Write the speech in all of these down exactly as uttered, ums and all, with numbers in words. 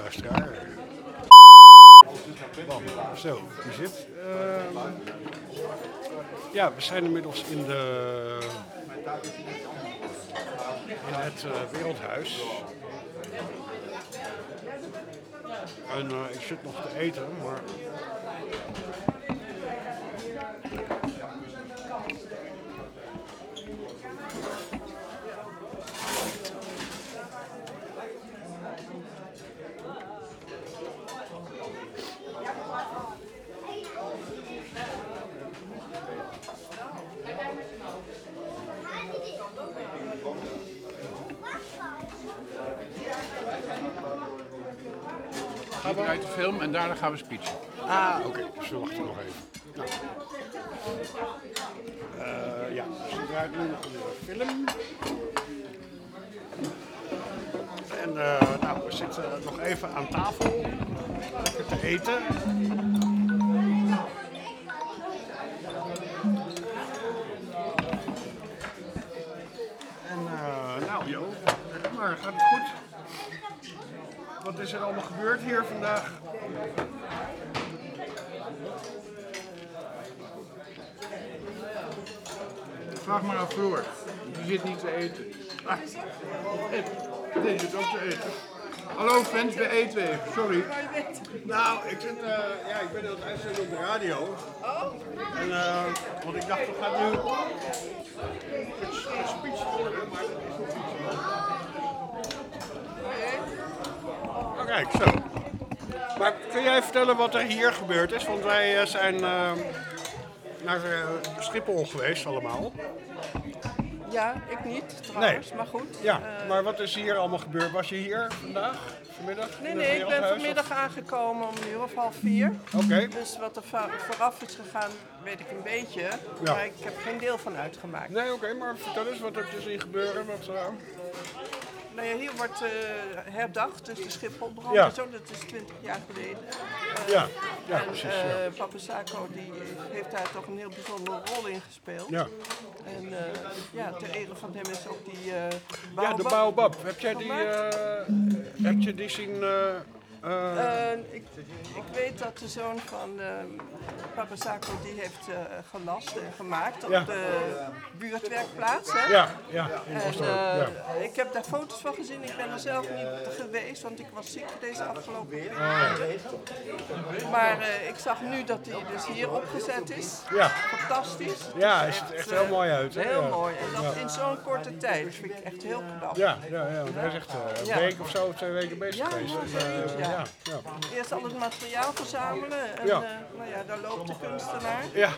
luisteraar. Zo, die zit. Uh, ja, we zijn inmiddels in, de, in het uh, Wereldhuis. En uh, ik zit nog te eten, maar... We gaan uit de film en daarna gaan we speechen. Ah, oké. Okay. Dus we wachten nog even. Nou. Uh, ja, dus we draait nu nog een film. En uh, nou, we zitten nog even aan tafel. Lekker te eten. En uh, nou, Jo, maar gaat het goed? Wat is er allemaal gebeurd hier vandaag? Vraag maar aan Floor. Die zit niet te eten. Ah, deze zit ook te eten. Hallo fans, we eten even. Sorry. Nou, ik, zit, uh, ja, ik ben aan het uitzenden op de radio. En, uh, want ik dacht, we gaan nu een speech worden, maar dat is nog niet zo. Oh, kijk, zo. Maar kun jij vertellen wat er hier gebeurd is? Want wij uh, zijn uh, naar uh, Schiphol geweest allemaal. Ja, ik niet trouwens, nee. Maar goed. Ja, uh, maar wat is hier allemaal gebeurd? Was je hier vandaag, vanmiddag? Nee, nee, ik ben vanmiddag of? aangekomen om een uur of half vier. Oké. Okay. Dus wat er vooraf is gegaan, weet ik een beetje. Ja. Maar ik heb geen deel van uitgemaakt. Nee, oké, okay, maar vertel eens, wat er dus in gebeuren? Wat, uh... Nou ja, hier wordt uh, herdacht, dus de Schipholbrand ja. en zo, dat is twintig jaar geleden. Uh, ja, ja, en, precies. Uh, ja. Papa Sacco die heeft daar toch een heel bijzondere rol in gespeeld. Ja. En uh, ja, ter ere van hem is ook die uh, baobab. Ja, de baobab. Heb jij die, uh, heb je die zien... Uh, Uh, uh, ik, ik weet dat de zoon van uh, Papa Sacco die heeft uh, gelast en gemaakt op ja. de buurtwerkplaats. Hè? Ja, ja. En, uh, ja. Ik heb daar foto's van gezien. Ik ben er zelf niet geweest, want ik was ziek deze afgelopen week. Oh, ja. Maar uh, ik zag nu dat hij dus hier opgezet is. Ja. Fantastisch. Ja, het ziet er echt heel mooi uit. Hè? Heel ja. mooi. En dat ja. in zo'n korte tijd. Dat vind ik echt heel knap. Ja, ja, ja. Hij is echt uh, een ja. week of zo, twee weken bezig ja, geweest. Ja, en, uh, ja. Ja, ja. Eerst al het materiaal verzamelen en ja. Uh, nou ja, daar loopt de kunstenaar. Ja.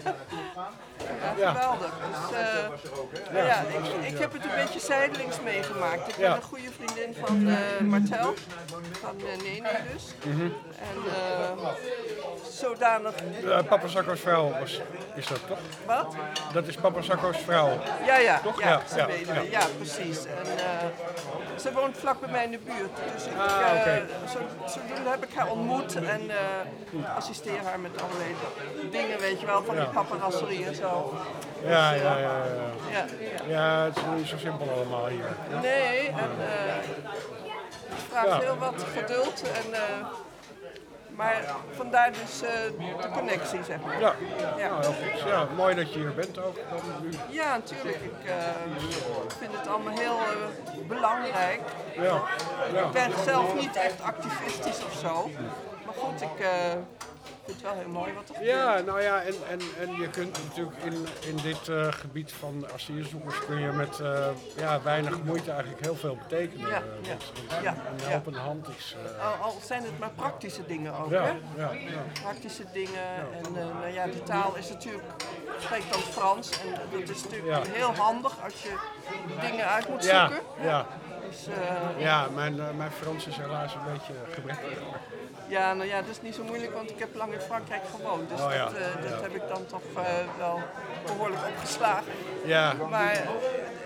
ja, geweldig. Dus, uh, ja, ja, ik, ik heb het een beetje zijdelings meegemaakt. Ik ben ja. een goede vriendin van uh, Martel, van uh, Nene dus. Mm-hmm. En uh, zodanig... Uh, Papa Sacco's vrouw was, is dat toch? Wat? Dat is Papa Sacco's vrouw. Ja, ja, toch? ja, ja, ze ja, weten ja. ja, precies. En, uh, ze woont vlak bij mij in de buurt. Dus ik, ah, uh, okay. zo, zodoende heb ik haar ontmoet en uh, assisteer haar met allerlei dingen, weet je wel, van ja. die paparasserie en zo. Ja, dus, uh, ja, ja, ja. Ja, ja. ja, het is niet zo simpel allemaal hier. Ja. Nee, en uh, het vraagt ja. heel wat geduld. En, uh, maar vandaar dus uh, de connectie, zeg maar. Ja, ja. Nou, heel goed. Ja, mooi dat je hier bent ook. Ja, natuurlijk. Ik uh, vind het allemaal heel uh, belangrijk. Ja. Ja. Ik ben zelf niet echt activistisch of zo. Maar goed, ik... Uh, Ik vind het wel heel mooi wat er gebeurt. Ja, nou ja, en, en, en je kunt natuurlijk in, in dit uh, gebied van asielzoekers kun je met uh, ja, weinig moeite eigenlijk heel veel betekenen. Ja, uh, ja, want ja, een ja. helpende hand is... Uh, al, al zijn het maar praktische dingen ook, ja, hè? Ja, ja. Praktische dingen ja. en uh, nou ja, de taal is natuurlijk, spreekt dan Frans en dat is natuurlijk ja. heel handig als je dingen uit moet ja, zoeken. Ja, dus, uh, ja mijn, uh, mijn Frans is helaas een beetje gebrekkig. Ja, nou ja, dat is niet zo moeilijk, want ik heb lang in Frankrijk gewoond. Dus oh, ja. dat, uh, dat ja. heb ik dan toch uh, wel behoorlijk opgeslagen. Ja. Maar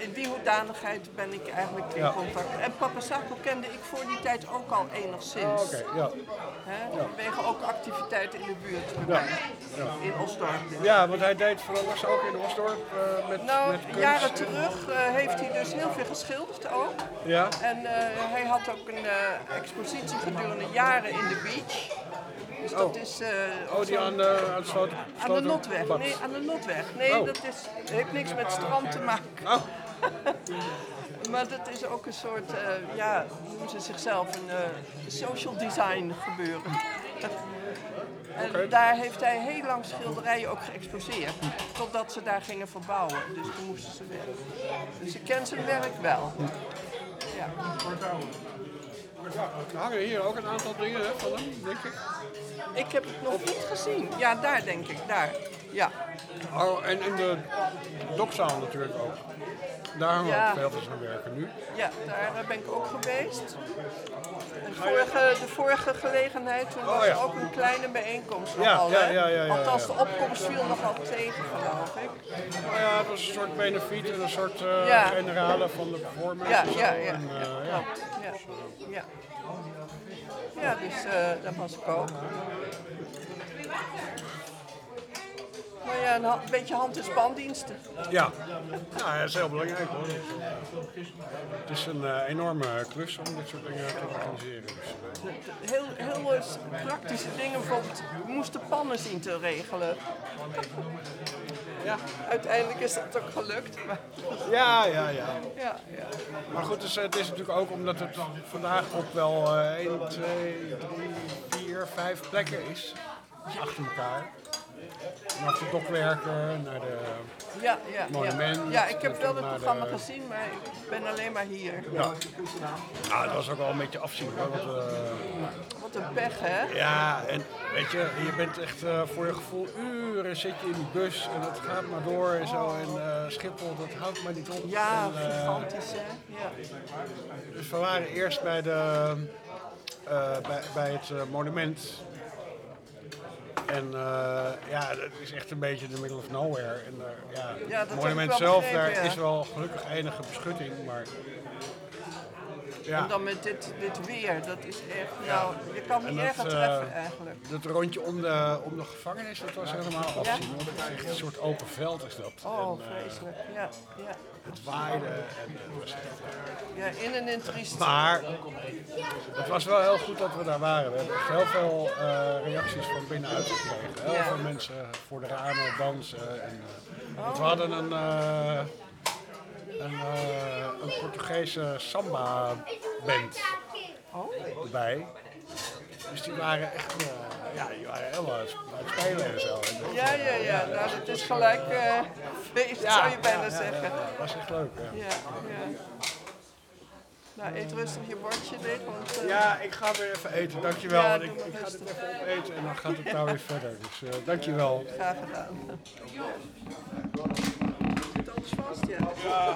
in die hoedanigheid ben ik eigenlijk in Ja. contact. En Papa Sacco kende ik voor die tijd ook al enigszins. Oh, oké, ja. Hè? Vanwege ook activiteiten in de buurt Ja. Ja. in Osdorp. dus. Ja, want hij deed van alles ook in Osdorp uh, met, Nou, met kunst. jaren terug uh, heeft hij dus heel veel geschilderd ook. Ja? En uh, hij had ook een uh, expositie gedurende jaren in de beach. Dus dat Oh. is... Uh, Oh, die aan de, aan de sloten, aan de Notweg. Bad. Nee, aan de Notweg. Nee, Oh. dat is, heeft niks met strand te maken. Oh, Maar dat is ook een soort, uh, ja, noemen ze zichzelf een uh, social design gebeuren. En Oké. daar heeft hij heel lang schilderijen ook geëxposeerd. Totdat ze daar gingen verbouwen. Dus toen moesten ze weg. Dus ik ken zijn werk wel. Ja. er hangen hier ook een aantal dingen hè, van hem, denk ik. Ik heb het nog niet gezien. Ja, daar denk ik, daar. Ja. Oh, en in de dokzaal natuurlijk ook. Daar hangen Ja. ook veel van zijn werken nu. Ja, daar ben ik ook geweest. De vorige, de vorige gelegenheid toen was Oh, ja. er ook een kleine bijeenkomst Ja, nogal, ja, hè? ja, ja, ja, Althans, ja. de opkomst viel nogal tegen, geloof ik. Nou ja, het was een soort benefiet en een soort uh, Ja. generale van de performance. Ja, en zo. ja, ja, En, uh, ja, ja. klopt. Ja, ja. ja dus uh, daar was ik ook. Nou ja, een, ha- een beetje hand- en spandiensten. Ja, nou, dat is heel belangrijk hoor. Het is een uh, enorme klus om dit soort dingen te organiseren. Dus, uh, Heel, heel uh, praktische dingen, bijvoorbeeld, we moesten pannen zien te regelen. Ja, uiteindelijk is dat ook gelukt. Maar, ja, ja, ja. ja, ja. Maar goed, dus, het is natuurlijk ook omdat het vandaag op wel uh, één, twee, drie, vier, vijf plekken is. Achter elkaar. Vanaf de dokwerken naar de... Ja, ja, Monument, ja. ja, ik heb wel het naar programma de- gezien, maar ik ben alleen maar hier. Ja. Nou, dat was ook wel een beetje afzien hoor. Want, uh, Wat een pech, hè? ja, en weet je, je bent echt uh, voor je gevoel uren zit je in die bus en het gaat maar door en zo. En uh, Schiphol, dat houdt maar niet op. Ja, en, uh, gigantisch, hè? Ja. Dus we waren eerst bij, de, uh, bij, bij het uh, monument. En uh, ja, dat is echt een beetje in the middle of nowhere. En, uh, ja, Ja, dat het monument heb ik wel zelf, begrepen, daar ja. is wel gelukkig enige beschutting, maar... Ja, En dan met dit, dit weer, dat is echt, nou, je kan En niet dat, erger uh, treffen eigenlijk. dat rondje om de, om de gevangenis, dat was helemaal afzien. Want het is echt een soort open veld is dat. Oh, en, uh, vreselijk. Ja, ja. het waaide en uh, het was echt... Ja, in en in triest. Maar het was wel heel goed dat we daar waren. We hebben echt heel veel uh, reacties van binnenuit gekregen. Heel Ja. veel mensen voor de ramen dansen. En, uh, want we hadden een, uh, een, uh, een Portugese samba-band Oh, erbij. Dus die waren echt uh, ja, die waren helemaal aan het aan het spelen en zo. En dat- ja, ja, ja. Nou, dat is gelijk uh, feest, zou je bijna ja, zeggen. ja, ja, dat was echt leuk. Ja. Ja, ja. Nou, eet rustig je bordje leeg, want... uh, Ja, ik ga weer even eten, dankjewel. Ja, Want doe ik, maar ik ga dit rustig. even opeten en dan gaat het nou weer verder. Dus uh, dankjewel. Graag gedaan. Zit alles vast, ja?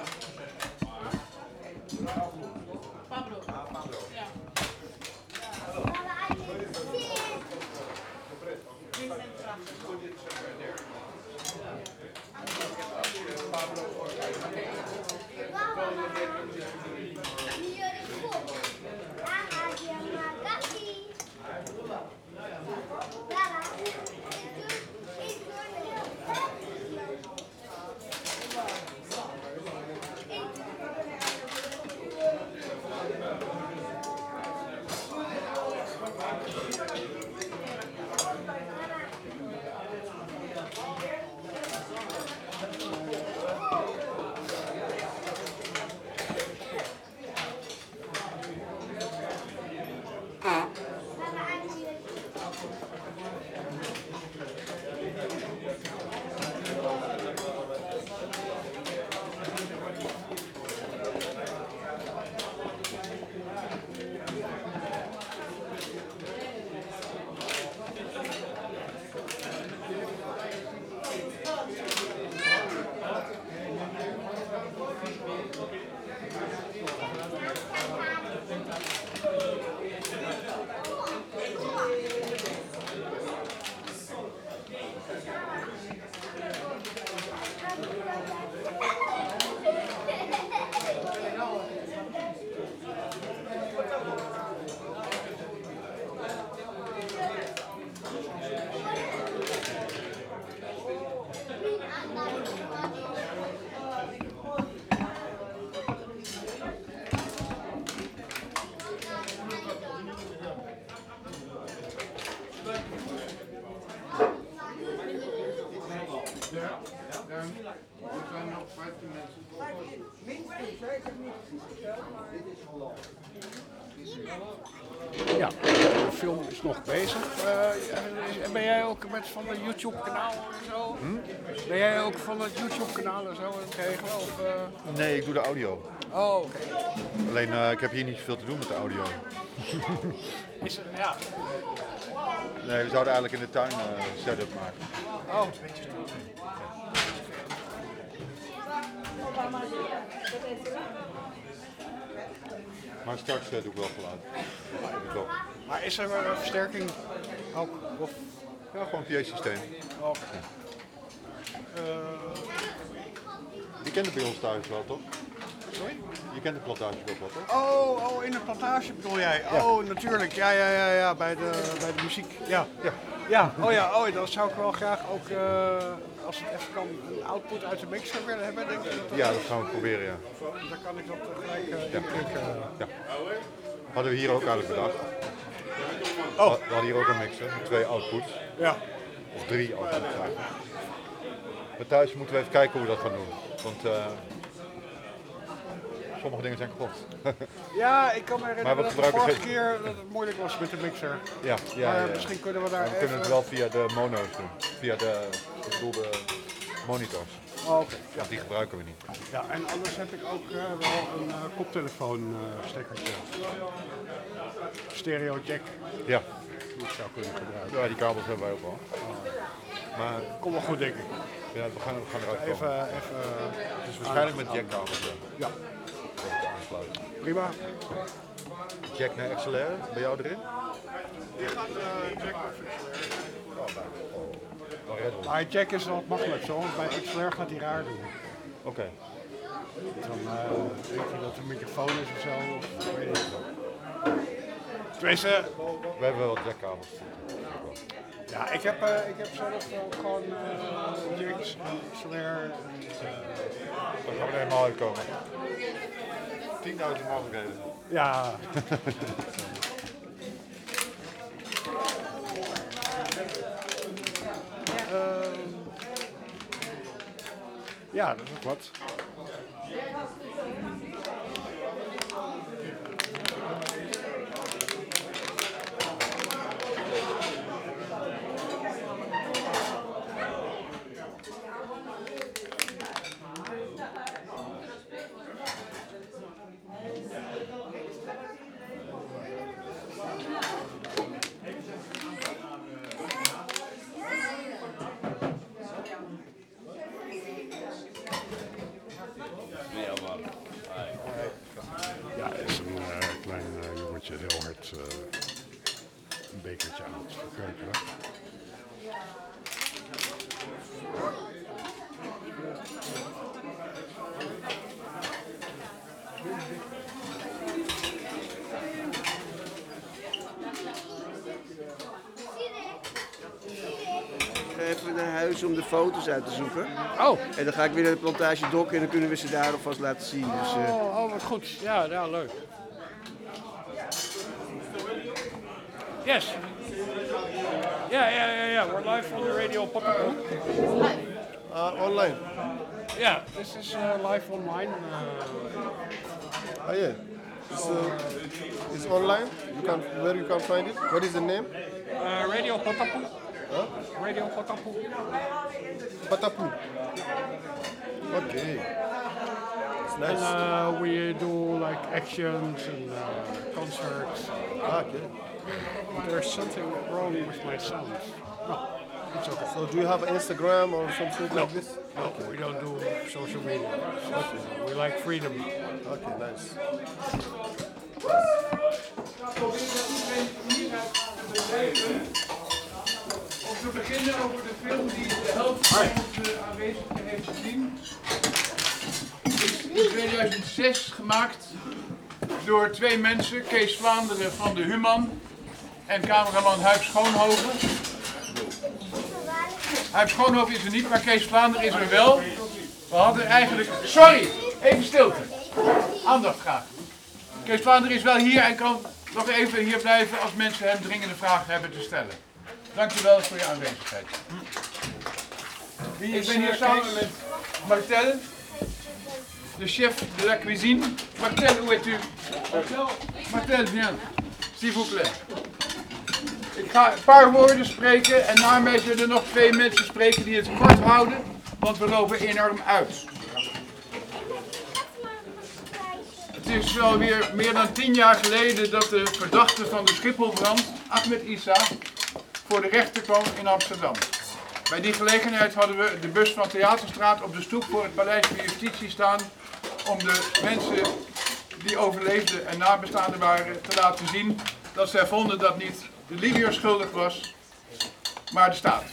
Ja, de film is nog bezig. Uh, ben jij ook met van het YouTube-kanaal en zo? Hm? Ben jij ook van het YouTube-kanaal en zo aan het regelen? Of, uh... Nee, ik doe de audio. Oh, oké. Okay. Alleen, uh, ik heb hier niet zoveel te doen met de audio. Is het, ja. Nee, we zouden eigenlijk in de tuin uh, setup maken. Oh. Maar straks uh, doe ik wel geluid. Wel. Maar is er een versterking ook? Of? Ja, gewoon een P A-systeem. Oh, okay. uh, Je kent het bij ons thuis wel, toch? Sorry? Je kent de plantage ook wel, toch? Oh, oh, in de plantage bedoel jij? Ja. Oh, natuurlijk. Ja, ja, ja, ja, bij de, bij de muziek. Ja. Ja. Ja, oh ja, oh, dan zou ik wel graag ook, uh, als het even kan, een output uit de mixer willen hebben, denk ik. Dat ja, dat gaan we proberen, ja. Dan kan ik dat gelijk uh, ja. inklikken. Ja. Hadden we hier ook eigenlijk bedacht. Oh. We hadden hier ook een mixer, met twee outputs. Ja. Of drie outputs eigenlijk. Maar thuis moeten we even kijken hoe we dat gaan doen. Want uh, sommige dingen zijn kapot. Ja, ik kan me herinneren dat de vorige geen... keer dat het moeilijk was met de mixer. Ja, ja, maar ja, ja. misschien kunnen we daar we even... kunnen het wel via de mono's doen. Via de bedoelde monitors. Oh, oké. Okay. Ja. Die gebruiken we niet. Ja, en anders heb ik ook uh, wel een uh, koptelefoon uh, stekkertje. Stereo jack. Ja. Die ik zou kunnen gebruiken. Ja, die kabels hebben wij ook al. Oh. Maar kom wel goed, denk ik. Ja, we gaan, we gaan eruit komen. Even, even, dus waarschijnlijk met jackkabels. Ja. Prima. Jack naar X L R, bij jou erin? Die gaat uh, jack naar X L R. Oh, maar jack is wel makkelijk zo, want bij X L R gaat hij raar doen. Oké. Okay. Dan uh, denk je dat het een microfoon is of zo, of weet ik wel. Tenminste... We hebben wel wat jackkabels. Ja, ik heb, uh, ik heb zelf wel gewoon uh, jacks, X L R en... Uh, Dan gaan we er helemaal uitkomen. tienduizend mogelijkheden. Ja. uh, ja, dat is ook wat. Ja, er is een uh, klein uh, jongetje heel hard uh, een bekertje aan het verkeuken. Even naar huis om de foto's uit te zoeken. Oh. En dan ga ik weer naar de plantage Dok en dan kunnen we ze daar alvast laten zien. Dus, uh... oh, oh, wat goed. Ja, ja, leuk. Yes. Yeah, yeah, yeah, yeah. We're live on the radio Potapoe. Uh, online. Yeah, this is uh, live online. Uh, oh yeah. It's, uh, it's online. You can where you can find it. What is the name? Uh, radio Potapoe. Huh? Radio Potapoe. Potapoe. Okay. It's nice. And uh, we do like actions and uh, concerts. Ah, okay. There's something wrong with my sound. No, it's okay. So do you have Instagram or something no. like this? No, okay. We don't do social media. Okay. We like freedom. Okay, nice. Om te beginnen over de film die de helft van onze aanwezigen heeft gezien. Is in tweeduizend zes gemaakt door twee mensen, Kees Vlaanderen van de Human en cameraman Huib Schoonhoven. Huib Schoonhoven is er niet, maar Kees Vlaanderen is er wel. We hadden eigenlijk... Sorry, even stilte. Aandacht graag. Kees Vlaanderen is wel hier en kan nog even hier blijven als mensen hem dringende vragen hebben te stellen. Dankjewel voor je aanwezigheid. Wie ik ben hier samen met Martel de chef de la cuisine. Martel, où es-tu? Martel, Martel, viens, s'il vous plaît. Ik ga een paar woorden spreken en na mij zullen er nog twee mensen spreken die het kort houden, want we lopen enorm uit. Het is wel weer meer dan tien jaar geleden dat de verdachte van de Schipholbrand, Ahmed Issa, voor de rechter kwam in Amsterdam. Bij die gelegenheid hadden we de bus van Theaterstraat op de stoep voor het Paleis van Justitie staan om de mensen die overleefden en nabestaanden waren te laten zien dat zij vonden dat niet de Libiër schuldig was, maar de staat.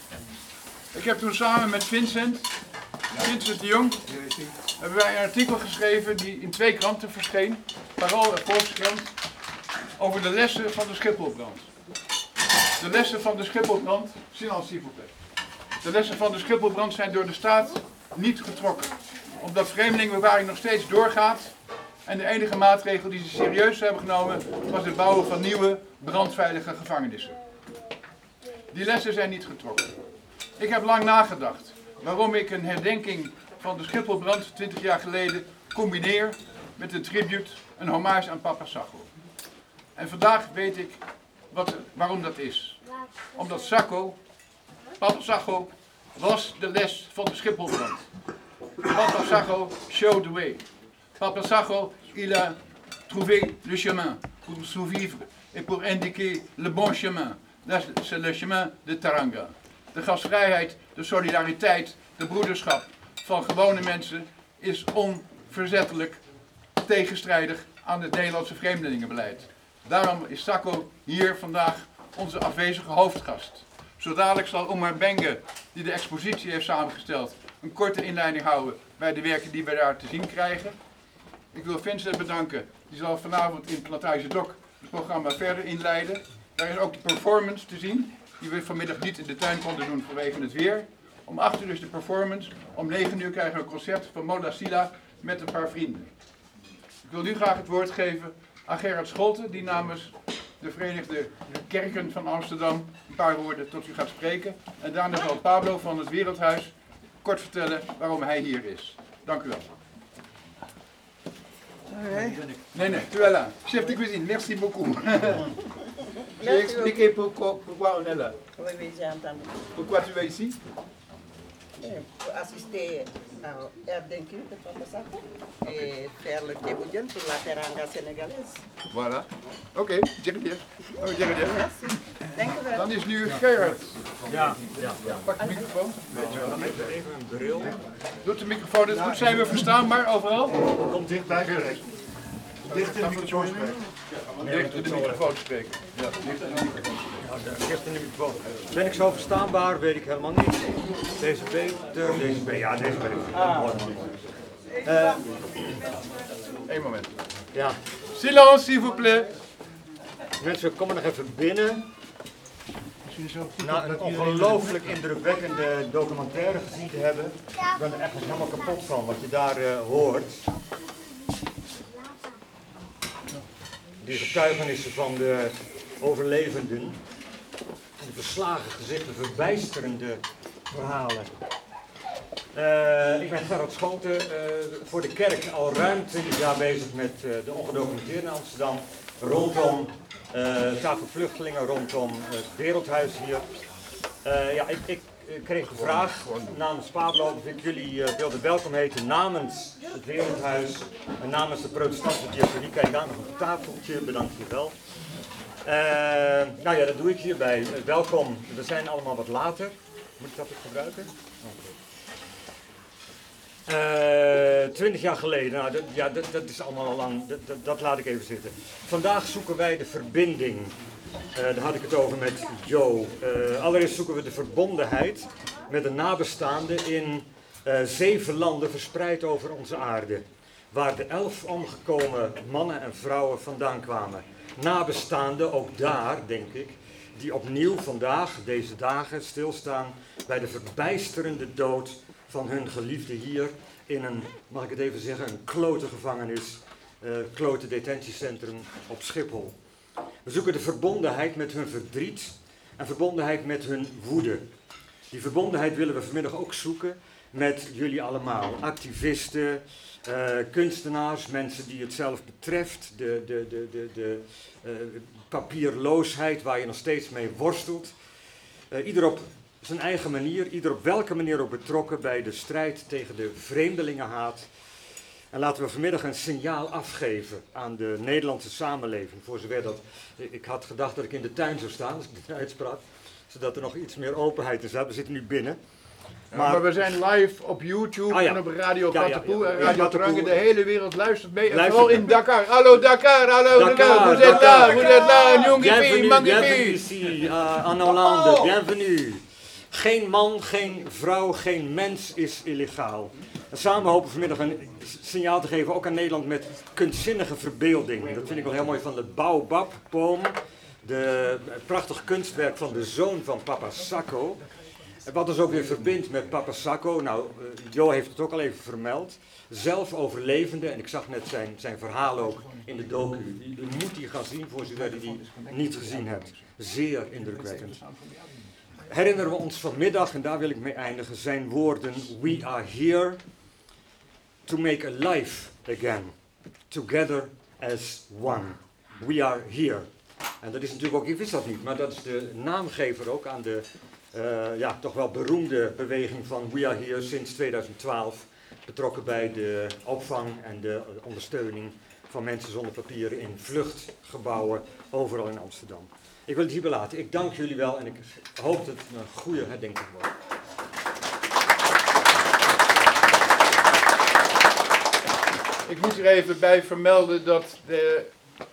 Ik heb toen samen met Vincent, Vincent de Jong, hebben wij een artikel geschreven die in twee kranten verscheen, Parool en Volkskrant, over de lessen van de Schipholbrand. De lessen van de Schipholbrand, silence s'il vous plaît. De lessen van de Schipholbrand zijn door de staat niet getrokken, omdat vreemdelingenbewaring nog steeds doorgaat en de enige maatregel die ze serieus hebben genomen was het bouwen van nieuwe brandveilige gevangenissen. Die lessen zijn niet getrokken. Ik heb lang nagedacht waarom ik een herdenking van de Schipholbrand twintig jaar geleden combineer met een tribute, een hommage aan Papa Sacco. En vandaag weet ik wat, waarom dat is. Omdat Sacco, Papa Sacco, was de les van de Schipholbrand. Papa Sacco showed the way. Papa Sacco, il a trouvé le chemin pour survivre et pour indiquer le bon chemin. C'est le chemin de Taranga. De gastvrijheid, de solidariteit, de broederschap van gewone mensen is onverzettelijk tegenstrijdig aan het Nederlandse vreemdelingenbeleid. Daarom is Sacco hier vandaag onze afwezige hoofdgast. Zo dadelijk zal Omar Benge, die de expositie heeft samengesteld, een korte inleiding houden bij de werken die we daar te zien krijgen. Ik wil Vincent bedanken, die zal vanavond in Plantage Doc het programma verder inleiden. Daar is ook de performance te zien, die we vanmiddag niet in de tuin konden doen vanwege het weer. Om acht uur is de performance, om negen uur krijgen we een concert van Moda Silla met een paar vrienden. Ik wil nu graag het woord geven aan Gerard Scholten, die namens de Verenigde Kerken van Amsterdam een paar woorden tot u gaat spreken. En daarna zal Pablo van het Wereldhuis kort vertellen waarom hij hier is. Dank u wel. Okay. Nee, nee, tu es là. Chef de cuisine, merci beaucoup. J'ai expliqué pourquoi, pourquoi on est là. Oui, oui, j'ai entendu. Pourquoi tu es ici? Pour assister à herdenking de Papa Sacco et faire le Kéboudian pour la teranga sénégalaise. Voilà. Oké, okay, Jerry. Oh, Jerry. Merci. Dank u wel. Dan is nu Gerard. Ja, ja, ja. Pak de microfoon. Even een bril. Doet de microfoon het goed? Zijn we verstaanbaar overal? Kom dichtbij, Gerard. Dicht in de microfoon spreken. Dicht in de microfoon spreken. Ja, dicht in de microfoon. Dicht in de microfoon. Ben ik zo verstaanbaar? Weet ik helemaal niet. Deze beter, deze beter. Ja, deze beter. Ah. Uh, Eén moment. Ja. Silence, s'il vous plaît. Mensen, kom er nog even binnen. Na een ongelooflijk indrukwekkende documentaire gezien te hebben. Ik ben er echt helemaal kapot van wat je daar uh, hoort. Die getuigenissen van de overlevenden. De verslagen gezichten, verbijsterende verhalen. Uh, ik ben Gerard Scholten, uh, voor de kerk al ruim twintig jaar bezig met uh, de ongedocumenteerden in Amsterdam. Rondom uh, tafel vluchtelingen, rondom het Wereldhuis hier. Uh, ja, ik, ik kreeg de vraag namens Pablo of ik jullie uh, wilde welkom heten namens het Wereldhuis en namens de protestantse diaconie. Kijk daar nog een tafeltje, bedankt je wel. Uh, nou ja, dat doe ik hierbij. Uh, welkom, we zijn allemaal wat later. Moet ik dat ook gebruiken? Twintig uh, jaar geleden, nou, dat, ja, dat, dat is allemaal al lang, dat, dat, dat laat ik even zitten. Vandaag zoeken wij de verbinding. Uh, daar had ik het over met Joe. Uh, allereerst zoeken we de verbondenheid met de nabestaanden in uh, zeven landen verspreid over onze aarde. Waar de elf omgekomen mannen en vrouwen vandaan kwamen. Nabestaanden, ook daar denk ik, die opnieuw vandaag, deze dagen, stilstaan bij de verbijsterende dood van hun geliefde hier in een, mag ik het even zeggen, een klote gevangenis, uh, klote detentiecentrum op Schiphol. We zoeken de verbondenheid met hun verdriet en verbondenheid met hun woede. Die verbondenheid willen we vanmiddag ook zoeken met jullie allemaal. Activisten, uh, kunstenaars, mensen die het zelf betreft, de, de, de, de, de uh, papierloosheid waar je nog steeds mee worstelt. Uh, ieder op zijn eigen manier, ieder op welke manier ook betrokken bij de strijd tegen de vreemdelingenhaat. En laten we vanmiddag een signaal afgeven aan de Nederlandse samenleving. Voor zover dat, ik had gedacht dat ik in de tuin zou staan als ik dit uitsprak. Zodat er nog iets meer openheid is. We zitten nu binnen. Maar, ja, maar we zijn live op YouTube ah, ja. en op Radio Katapoe. Ja, ja, ja. Radio Teranga, de hele wereld luistert mee. En vooral in Dakar. Hallo Dakar, hallo Dakar. Vous êtes là, vous êtes là. Bienvenue, bienvenue ici uh, en Hollande. Oh. Bienvenue. Geen man, geen vrouw, geen mens is illegaal. En samen hopen we vanmiddag een signaal te geven, ook aan Nederland, met kunstzinnige verbeelding. Dat vind ik wel heel mooi van de Baobab-boom. De prachtig kunstwerk van de zoon van Papa Sacco. Wat ons ook weer verbindt met Papa Sacco, nou, uh, Jo heeft het ook al even vermeld. Zelf overlevende, en ik zag net zijn, zijn verhaal ook in de docu. U moet die gaan zien voor zover u die niet gezien hebt. Zeer indrukwekkend. Herinneren we ons vanmiddag, en daar wil ik mee eindigen, zijn woorden: We are here to make a life again, together as one. We are here. En dat is natuurlijk ook, ik wist dat niet, maar dat is de naamgever ook aan de uh, ja, toch wel beroemde beweging van We are here sinds tweeduizend twaalf. Betrokken bij de opvang en de ondersteuning van mensen zonder papieren in vluchtgebouwen overal in Amsterdam. Ik wil het hierbij laten. Ik dank jullie wel en ik hoop dat het een goede herdenking wordt. Ik moet er even bij vermelden dat de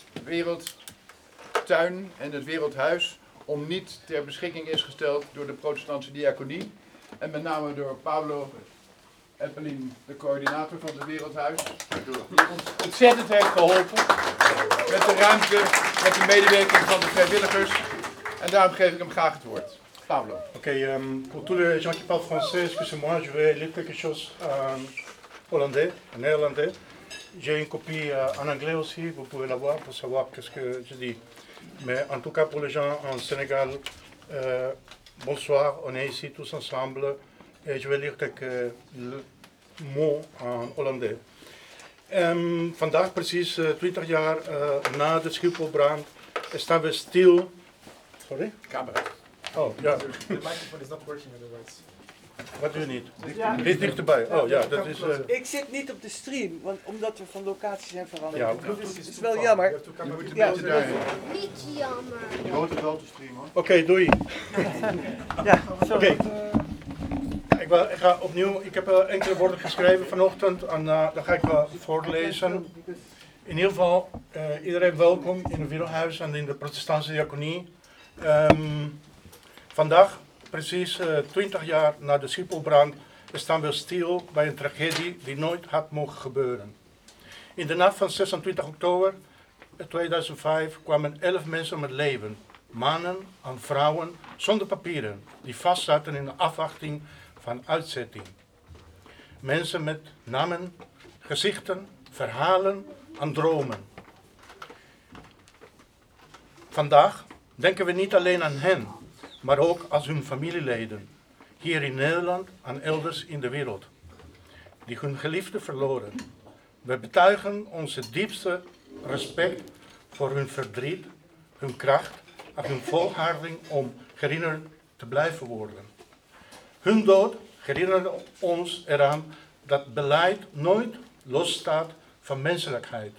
Wereldtuin en het Wereldhuis om niet ter beschikking is gesteld door de protestantse diaconie. En met name door Pablo Eppelin, de coördinator van het Wereldhuis, die ons ontzettend heeft geholpen met de ruimte, met de medewerking van de vrijwilligers. En daarom geef ik hem graag het woord. Pablo. Oké, okay, um, pour tous les gens qui parlent français, excusez-moi, je vais lire quelque chose en hollandais, en néerlandais. J'ai une copie uh, en anglais aussi, vous pouvez la voir pour savoir qu'est-ce que je dis. Mais en tout cas pour les gens en Sénégal, euh, bonsoir, on est ici tous ensemble. Et je vais lire quelques mots en hollandais. Um, vandaag precies uh, twintig jaar uh, na de Schipholbrand staan we stil. Sorry? Camera. Oh, ja. The microphone is not working otherwise. Wat doe je niet? Ja. Dit dichterbij. Oh ja, dat is... Uh... Ik zit niet op de stream, want omdat we van locatie zijn veranderd. Ja, okay. Dus het is wel jammer. Je moet een ja, beetje daar. Niet jammer. Je hoort het wel te streamen. Oké, okay, doei. Ja, Oké. Okay. Ik, ik ga opnieuw, ik heb uh, enkele woorden geschreven vanochtend en uh, dan ga ik wel voorlezen. In ieder geval, uh, iedereen welkom in het Wereldhuis en in de protestantse diaconie. Um, vandaag, precies uh, twintig jaar na de Schipholbrand, staan we stil bij een tragedie die nooit had mogen gebeuren. In de nacht van zesentwintig oktober tweeduizend vijf kwamen elf mensen om het leven. Mannen en vrouwen zonder papieren, die vastzaten in de afwachting van uitzetting. Mensen met namen, gezichten, verhalen en dromen. Vandaag denken we niet alleen aan hen, maar ook aan hun familieleden, hier in Nederland en elders in de wereld, die hun geliefden verloren. We betuigen onze diepste respect voor hun verdriet, hun kracht en hun volharding om herinnerd te blijven worden. Hun dood herinnerde ons eraan dat beleid nooit losstaat van menselijkheid.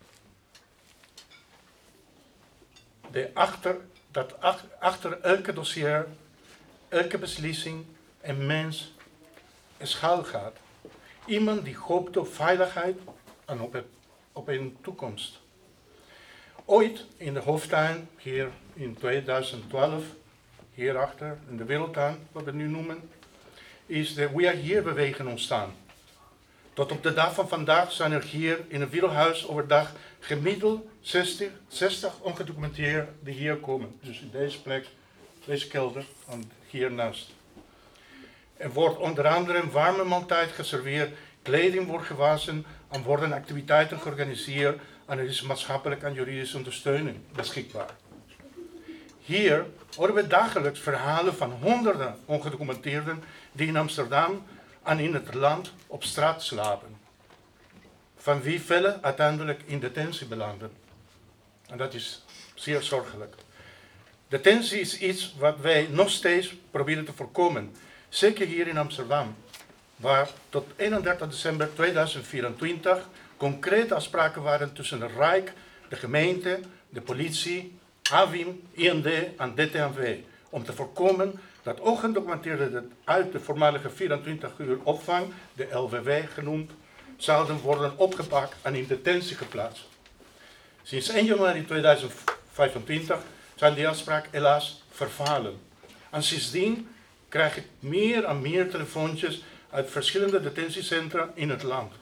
De achter, dat ach, achter elke dossier, elke beslissing een mens schuil gaat. Iemand die hoopt op veiligheid en op, het, op een toekomst. Ooit in de hoofdtuin, hier in tweeduizend twaalf, hierachter in de Wereldtuin, wat we nu noemen, is de We Are Here beweging ontstaan. Tot op de dag van vandaag zijn er hier in het Wereldhuis overdag gemiddeld zestig, zestig ongedocumenteerden die hier komen. Dus in deze plek, deze kelder en hiernaast. Er wordt onder andere een warme maaltijd geserveerd, kleding wordt gewassen en worden activiteiten georganiseerd en er is maatschappelijke en juridische ondersteuning beschikbaar. Hier horen we dagelijks verhalen van honderden ongedocumenteerden die in Amsterdam en in het land op straat slapen. Van wie velen uiteindelijk in detentie belanden. En dat is zeer zorgelijk. Detentie is iets wat wij nog steeds proberen te voorkomen. Zeker hier in Amsterdam, waar tot eenendertig december tweeduizend vierentwintig concrete afspraken waren tussen het Rijk, de gemeente, de politie, A W I M, I N D en D T M V. Om te voorkomen dat ongedocumenteerden uit de voormalige vierentwintig uur opvang, de L W W genoemd, zouden worden opgepakt en in detentie geplaatst. Sinds één januari tweeduizend vijfentwintig zijn die afspraken helaas vervallen. En sindsdien krijg ik meer en meer telefoontjes uit verschillende detentiecentra in het land.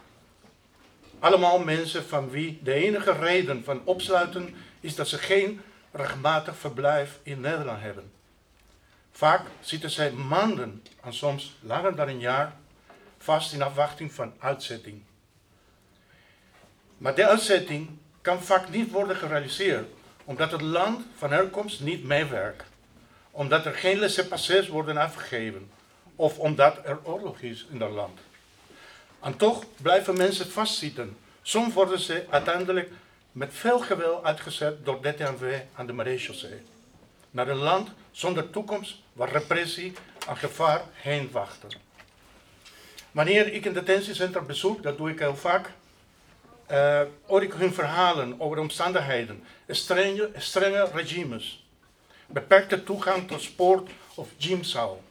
Allemaal mensen van wie de enige reden van opsluiten is dat ze geen rechtmatig verblijf in Nederland hebben. Vaak zitten zij maanden en soms langer dan een jaar vast in afwachting van uitzetting. Maar de uitzetting kan vaak niet worden gerealiseerd, omdat het land van herkomst niet meewerkt, omdat er geen laissez-passers worden afgegeven, of omdat er oorlog is in dat land. En toch blijven mensen vastzitten. Soms worden ze uiteindelijk met veel geweld uitgezet door D T M V aan de Maréchaussee. Naar een land zonder toekomst waar repressie en gevaar heen wachten. Wanneer ik een detentiecentrum bezoek, dat doe ik heel vaak, uh, hoor ik hun verhalen over omstandigheden, strenge, strenge regimes, beperkte toegang tot sport- of gymzaal,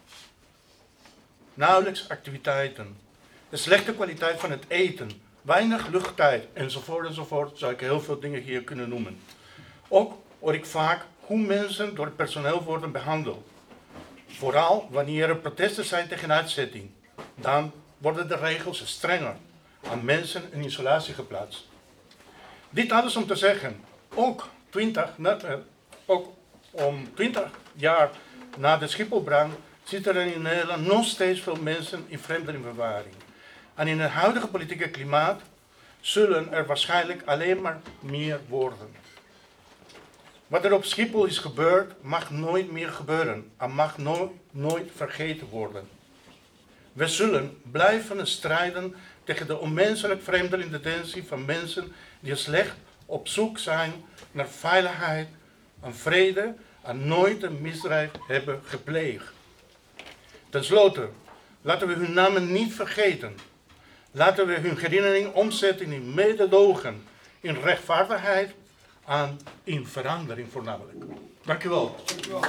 nauwelijks activiteiten, de slechte kwaliteit van het eten, weinig luchttijd, enzovoort enzovoort, zou ik heel veel dingen hier kunnen noemen. Ook hoor ik vaak hoe mensen door het personeel worden behandeld. Vooral wanneer er protesten zijn tegen uitzetting, dan worden de regels strenger en mensen in isolatie geplaatst. Dit alles om te zeggen, ook, twintig, ook om twintig jaar na de Schipholbrand zitten er in Nederland nog steeds veel mensen in vreemdelingenbewaring. En in het huidige politieke klimaat zullen er waarschijnlijk alleen maar meer worden. Wat er op Schiphol is gebeurd, mag nooit meer gebeuren en mag no- nooit vergeten worden. We zullen blijven strijden tegen de onmenselijk vreemdelingendetentie van mensen die slecht op zoek zijn naar veiligheid en vrede en nooit een misdrijf hebben gepleegd. Ten slotte, laten we hun namen niet vergeten. Laten we hun herinnering omzetten in mededogen, in rechtvaardigheid en in verandering voornamelijk. Dank u wel. Dank u wel.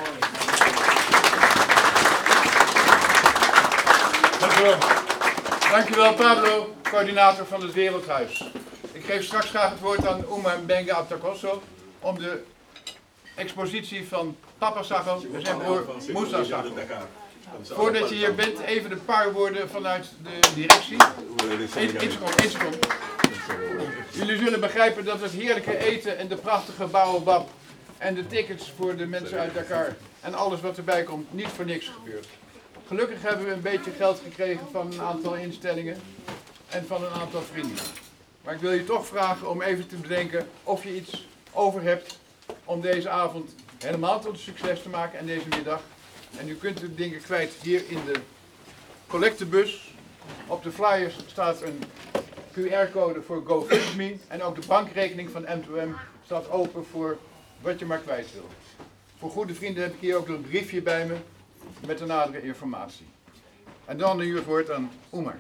Dank u wel. Dank u wel, Pablo, coördinator van het Wereldhuis. Ik geef straks graag het woord aan Oumar Mbengue Abtakosso om de expositie van Papa Sakho en zijn broer Moussa Sakho. Voordat je hier bent, even een paar woorden vanuit de directie. Eén seconde, één seconde. Jullie zullen begrijpen dat het heerlijke eten en de prachtige baobab en de tickets voor de mensen uit Dakar en alles wat erbij komt niet voor niks gebeurt. Gelukkig hebben we een beetje geld gekregen van een aantal instellingen en van een aantal vrienden. Maar ik wil je toch vragen om even te bedenken of je iets over hebt om deze avond helemaal tot een succes te maken en deze middag. En u kunt de dingen kwijt hier in de collectebus. Op de flyers staat een Q R-code voor GoFundMe en ook de bankrekening van M twee M staat open voor wat je maar kwijt wil. Voor goede vrienden heb ik hier ook een briefje bij me met de nadere informatie. En dan nu het woord aan Oumar.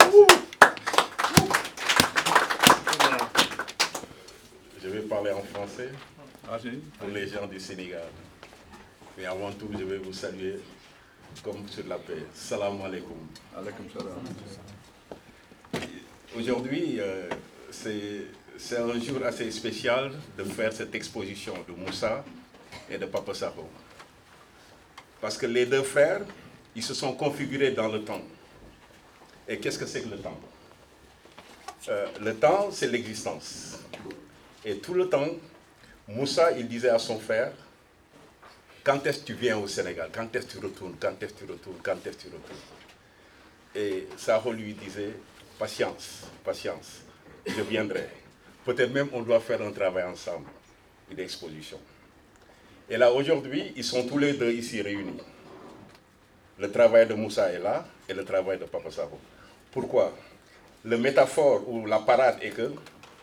Je vais parler en français pour les gens du Sénégal. Mais avant tout, je vais vous saluer comme sur la paix. Salam alaikum. Alaikum salam. Aujourd'hui, euh, c'est un jour assez spécial de faire cette exposition de Moussa et de Papa Sakho. Parce que les deux frères, ils se sont configurés dans le temps. Et qu'est-ce que c'est que le temps? euh, Le temps, c'est l'existence. Et tout le temps, Moussa, il disait à son frère, quand est-ce que tu viens au Sénégal? Quand est-ce que tu retournes? Quand est-ce que tu retournes? Quand est-ce que tu retournes? Et Sakho lui disait, patience, patience, je viendrai. Peut-être même on doit faire un travail ensemble, une exposition. Et là, aujourd'hui, ils sont tous les deux ici réunis. le travail de Moussa est là et le travail de Papa Sakho. Pourquoi? Le métaphore ou la parade est que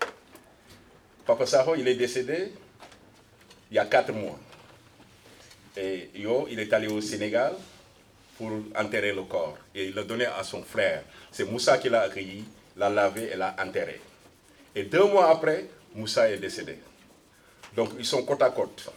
Papa Sakho, il est décédé il y a quatre mois. Et Yo, il est allé au Sénégal pour enterrer le corps. Et il l'a donné à son frère. C'est Moussa qui l'a accueilli, l'a lavé et l'a enterré. Et deux mois après, Moussa est décédé. Donc ils sont côte à côte.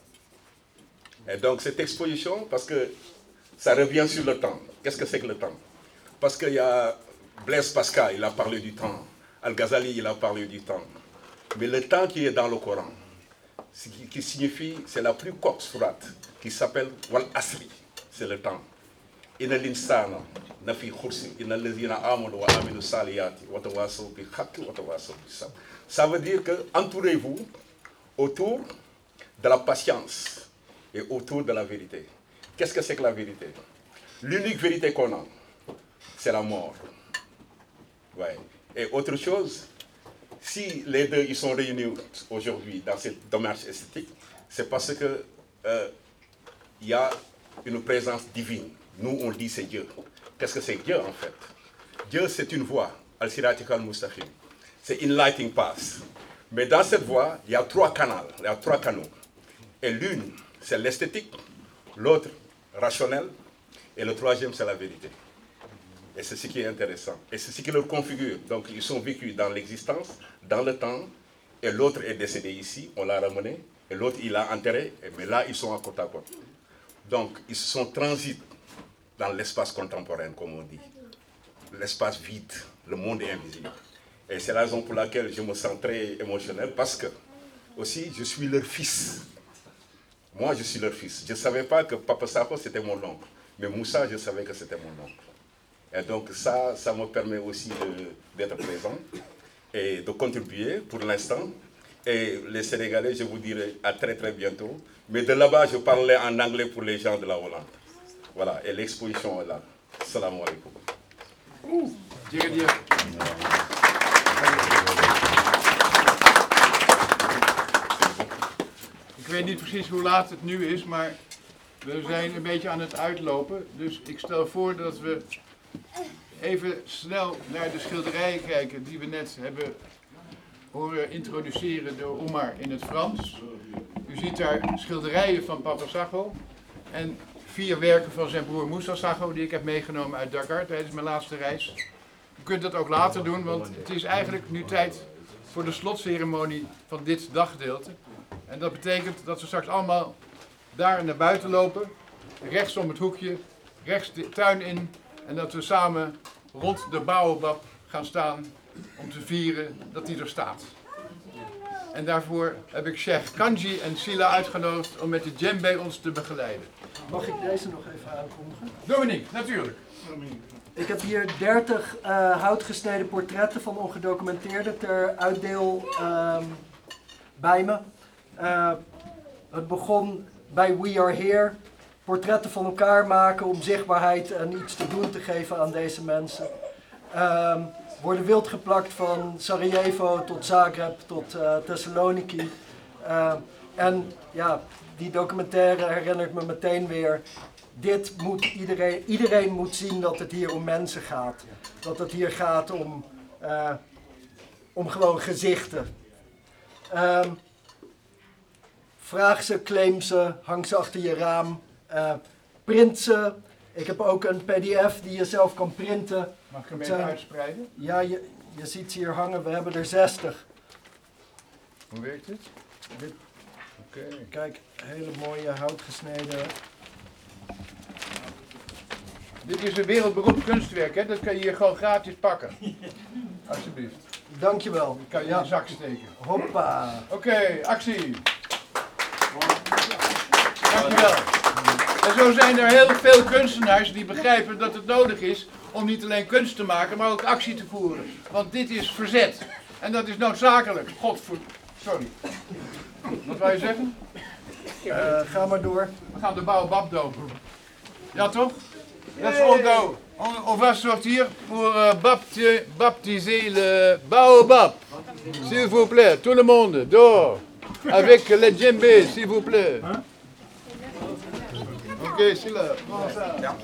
Et donc cette exposition, parce que ça revient sur le temps. Qu'est-ce que c'est que le temps? Parce qu'il y a Blaise Pascal, il a parlé du temps. Al-Ghazali, il a parlé du temps. Mais le temps qui est dans le Coran, ce qui, qui signifie, c'est la plus courte sourate, qui s'appelle Wal Asri, c'est le temps. Inna l'insana nafi khursi, inna allazina amanu wa aminu saliyati, wa tawasaw bil haqqi wa tawasaw bis sabr. Ça veut dire que entourez-vous autour de la patience et autour de la vérité. Qu'est-ce que c'est que la vérité? L'unique vérité qu'on a, c'est la mort. Ouais. Et autre chose, si les deux ils sont réunis aujourd'hui dans cette démarche esthétique, c'est parce que euh, il y a une présence divine. Nous, on dit c'est Dieu. Qu'est-ce que c'est Dieu en fait? Dieu, c'est une voie, al-siratik al-mustaqim. C'est enlightening path. Mais dans cette voie, il y a trois canaux, il y a trois canaux. Et l'une, c'est l'esthétique, l'autre, rationnel, et le troisième, c'est la vérité. Et c'est ce qui est intéressant. Et c'est ce qui leur configure. Donc, ils sont vécus dans l'existence, dans le temps, et l'autre est décédé ici, on l'a ramené, et l'autre, il l'a enterré, mais là, ils sont à côte à côte. Donc, ils se sont transités dans l'espace contemporain, comme on dit. L'espace vide, le monde est invisible. Et c'est la raison pour laquelle je me sens très émotionnel, parce que, aussi, je suis leur fils. Moi, je suis leur fils. Je ne savais pas que Papa Sakho, c'était mon oncle. Mais Moussa, je savais que c'était mon oncle. Et donc, ça, ça me permet aussi d'être présent et de contribuer pour l'instant. Et les Sénégalais, je vous dirai à très très bientôt. Mais de là-bas, je parlais en anglais pour les gens de la Hollande. Voilà, et l'exposition est là. Salam alaikum. Ik weet niet precies hoe laat het nu is, maar we zijn een beetje aan het uitlopen. Dus ik stel voor dat we even snel naar de schilderijen kijken die we net hebben horen introduceren door Omar in het Frans. U ziet daar schilderijen van Papa Sakho en vier werken van zijn broer Moussa Sakho die ik heb meegenomen uit Dakar tijdens mijn laatste reis. U kunt dat ook later doen, want het is eigenlijk nu tijd voor de slotceremonie van dit daggedeelte. En dat betekent dat we straks allemaal daar naar buiten lopen, rechts om het hoekje, rechts de tuin in en dat we samen rond de baobab gaan staan om te vieren dat die er staat. En daarvoor heb ik Sheikh Kanji en Sila uitgenodigd om met de djembe ons te begeleiden. Mag ik deze nog even aankondigen? Dominique, natuurlijk. Ik heb hier dertig uh, houtgesneden portretten van ongedocumenteerden ter uitdeel uh, bij me. Uh, het begon bij We Are Here. Portretten van elkaar maken om zichtbaarheid en iets te doen te geven aan deze mensen. Uh, worden wild geplakt van Sarajevo tot Zagreb tot uh, Thessaloniki. Uh, en ja, die documentaire herinnert me meteen weer. Dit moet iedereen, iedereen moet zien dat het hier om mensen gaat. Dat het hier gaat om, uh, om gewoon gezichten. Uh, vraag ze, claim ze, hang ze achter je raam. Uh, print ze. Ik heb ook een P D F die je zelf kan printen. Mag ik hem even uitspreiden? Ja, je, je ziet ze hier hangen. We hebben er zestig. Hoe werkt het? Dit, okay. Kijk, hele mooie houtgesneden. Dit is een wereldberoemd kunstwerk, hè? Dat kan je hier gewoon gratis pakken. Alsjeblieft. Dankjewel. Dat kan je ja. in de zak steken. Hoppa. Oké, okay, actie. Dankjewel. En zo zijn er heel veel kunstenaars die begrijpen dat het nodig is om niet alleen kunst te maken, maar ook actie te voeren. Want dit is verzet. En dat is noodzakelijk. Godver... Sorry. Wat wou je zeggen? Uh, ga maar door. We gaan de baobab dopen. Ja toch? Let's all go. On, on va sortir pour uh, bapti baptiser le baobab. S'il vous plaît, tout le monde, dehors. Avec le djembé, s'il vous plaît. Oké, Silla. Ja.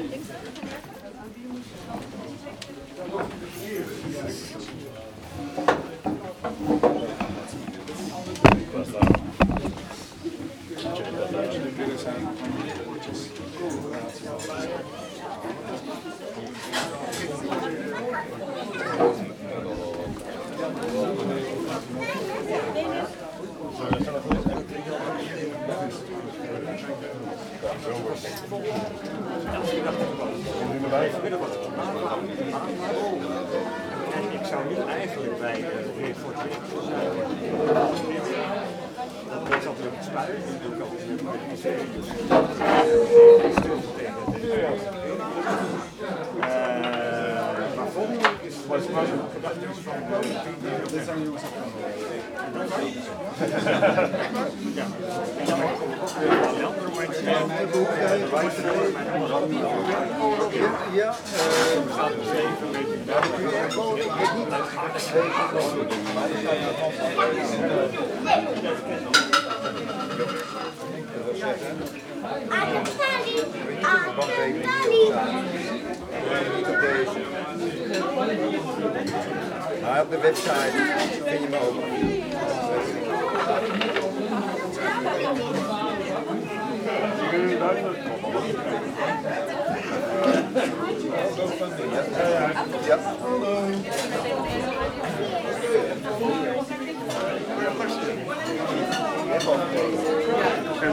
En ik zou nu eigenlijk bij de heer Fortuyn dat is altijd op het spuien, dat doe ik altijd met het museum. Maar volgende week is het was een gedachtenis van dit zijn jongens. Ja, en dan kom ik ook weer aan de andere mensen. Ja, we gaan dus even een beetje Maar op de website vind je me ook. Ja. En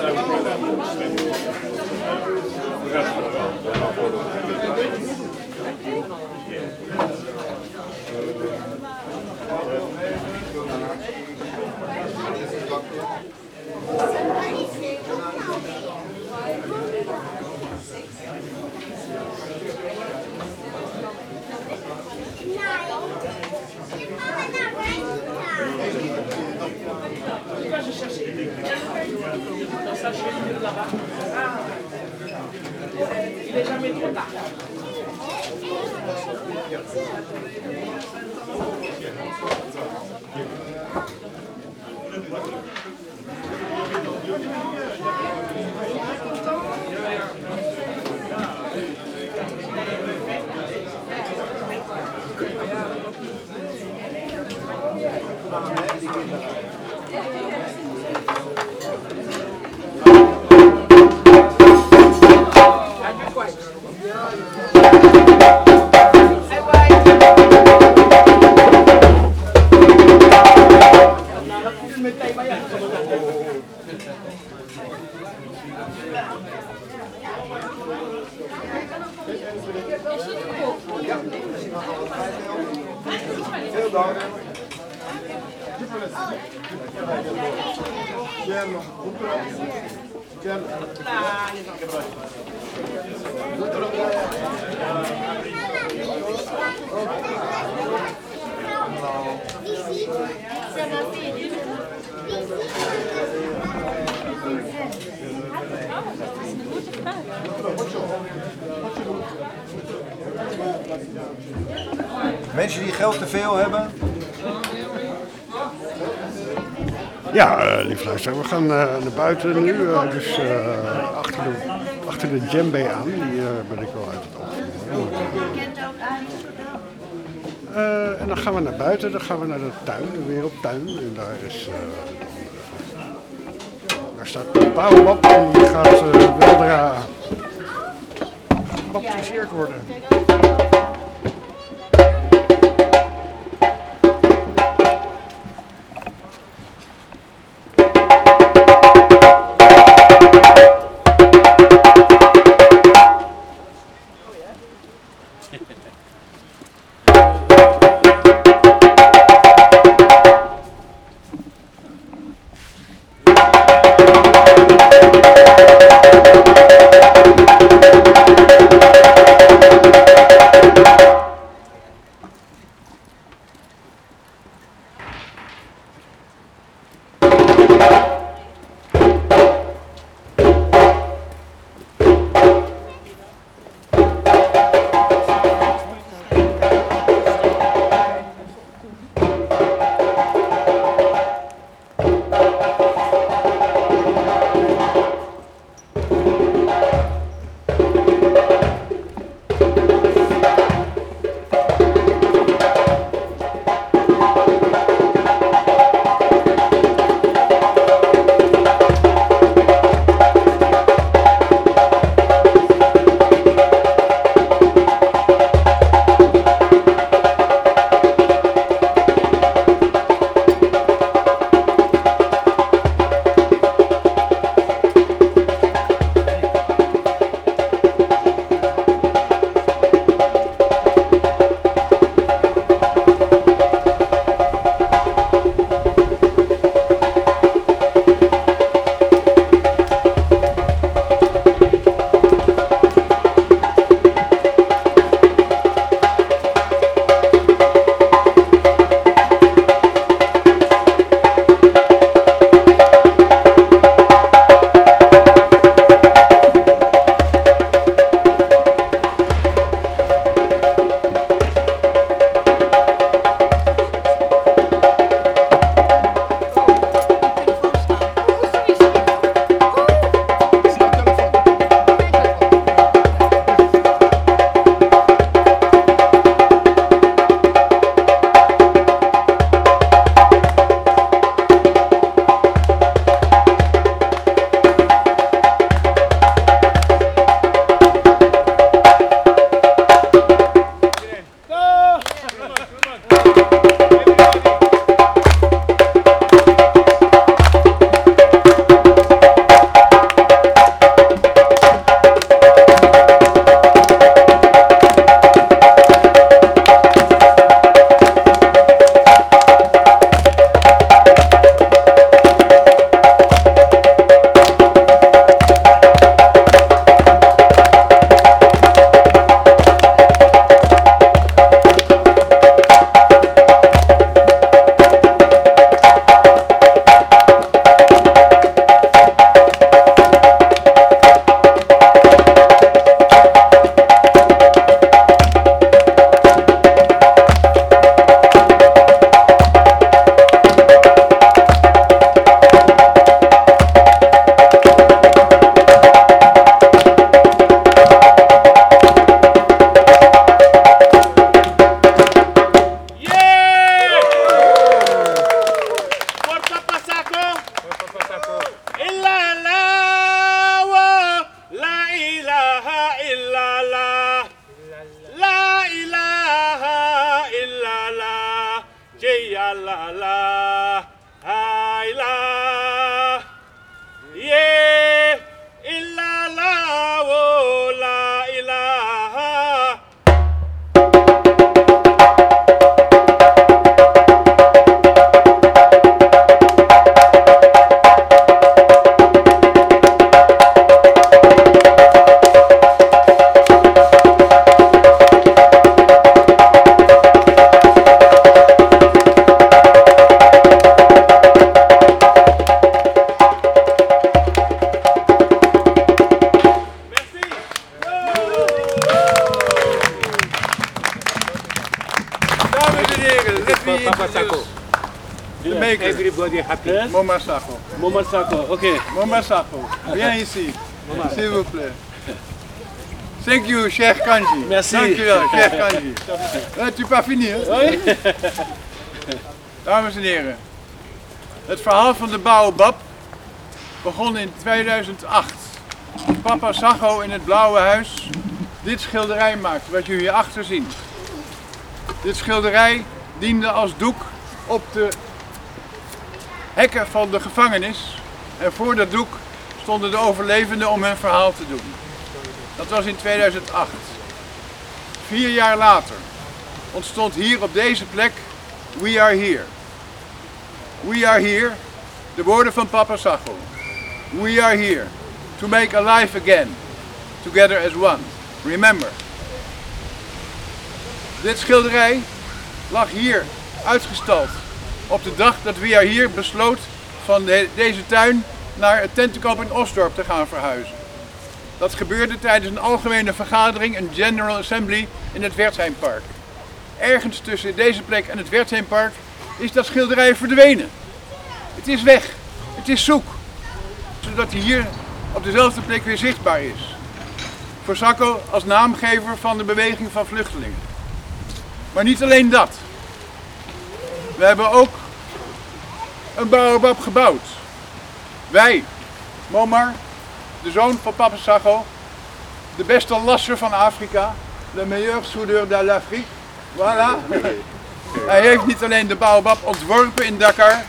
Il est jamais trop tard. Mensen die geld te veel hebben? Ja, uh, lieve luisteraar, we gaan uh, naar buiten nu, uh, dus uh, achter, de, achter de djembe aan, die uh, ben ik wel uit het oog. Uh, en dan gaan we naar buiten, dan gaan we naar de tuin, de wereldtuin, en daar is, uh, daar staat de Baobab en die gaat uh, weldra gebaptiseerd worden. Thank you. Papa Sacco. The maker. Everybody happy. Momar Sacco. Momar Sacco, ok. Momar Sacco. Viens ici. S'il vous plaît. Thank you, cher Kanji. Merci. Dankjewel, cher Kanji. Het is pas fini, hè? Oui. Dames en heren, het verhaal van de Baobab begon in tweeduizend acht. Papa Sacco in het Blauwe Huis dit schilderij maakte, wat jullie hierachter zien. Dit schilderij diende als doek op de hekken van de gevangenis. En voor dat doek stonden de overlevenden om hun verhaal te doen. Dat was in tweeduizend acht. Vier jaar later ontstond hier op deze plek We Are Here. We are here, de woorden van Papa Sacco. We are here to make alive again, together as one. Remember. Dit schilderij lag hier uitgestald op de dag dat We Are Here besloot van de, deze tuin naar het tentenkamp in Osdorp te gaan verhuizen. Dat gebeurde tijdens een algemene vergadering, een General Assembly in het Wertheimpark. Ergens tussen deze plek en het Wertheimpark is dat schilderij verdwenen. Het is weg, het is zoek, zodat hij hier op dezelfde plek weer zichtbaar is. Voor Sacco als naamgever van de beweging van vluchtelingen. Maar niet alleen dat. We hebben ook een Baobab gebouwd. Wij, Momar, de zoon van Papa Sacco, de beste lasser van Afrika, le meilleur soudeur de l'Afrique. Voilà. Hij heeft niet alleen de Baobab ontworpen in Dakar.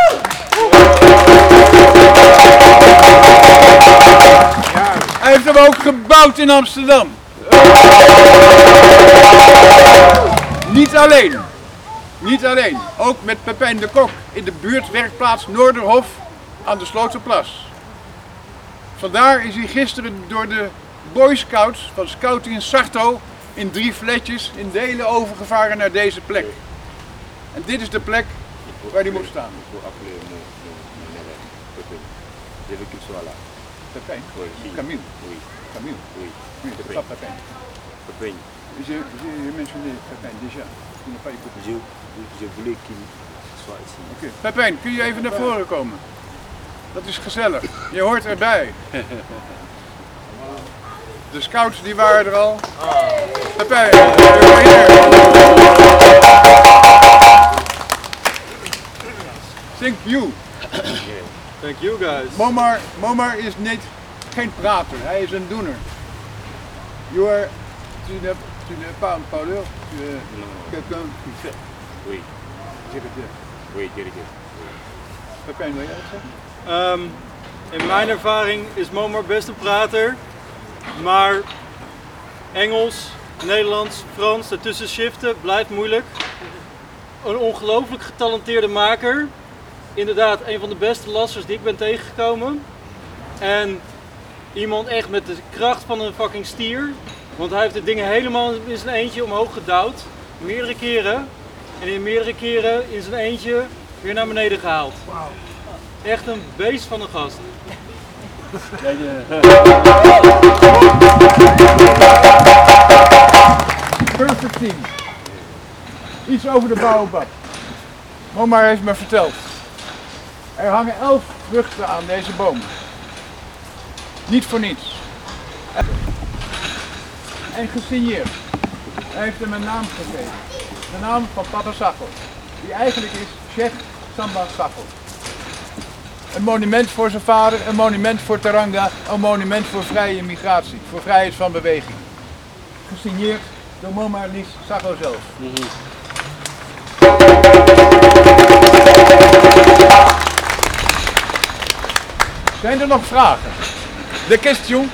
Hij heeft hem ook gebouwd in Amsterdam. Niet alleen. Niet alleen. Ook met Pepijn de Kok in de buurtwerkplaats Noorderhof aan de Sloterplas. Vandaar is hij gisteren door de Boy Scouts van Scouting in Sarto in drie fletjes in delen overgevaren naar deze plek. En dit is de plek waar hij moet staan. Pepijn? Camille? Camille? Oui, c'est pas Pepijn. Pepijn. Je, je mentionné Pepijn déjà. Je n'ai pas écouté. Je, je voulais qu'il soit ici. Oké. Okay. Pepijn, kun je even naar voren komen? Dat is gezellig. Je hoort erbij. De scouts die waren er al. Pepijn, thank you. Thank you guys. Momar, Momar is niet, geen prater, hij is een doener. You are, tu n'es, tu n'es pas un parleur, tu es quelqu'un qui fait. Oui. Directeur. Oui, directeur. Pepijn, wil jij het zeggen? Um, in mijn ervaring is Momar best een prater, maar Engels, Nederlands, Frans, ertussen shiften blijft moeilijk. Een ongelooflijk getalenteerde maker. Inderdaad, een van de beste lassers die ik ben tegengekomen. En iemand echt met de kracht van een fucking stier. Want hij heeft de dingen helemaal in zijn eentje omhoog gedouwd. Meerdere keren. En in meerdere keren in zijn eentje weer naar beneden gehaald. Echt een beest van een gast. Perfect team. Iets over de Baobab. Momar heeft me verteld. Er hangen elf vruchten aan deze boom. Niet voor niets. En gesigneerd. Hij heeft hem een naam gegeven. De naam van Papa Sacco. Die eigenlijk is Cheikh Samba Sacco. Een monument voor zijn vader, een monument voor Teranga, een monument voor vrije migratie, voor vrijheid van beweging. Gesigneerd door Momar Lis Sacco zelf. Mm-hmm. Zijn er nog vragen? De question?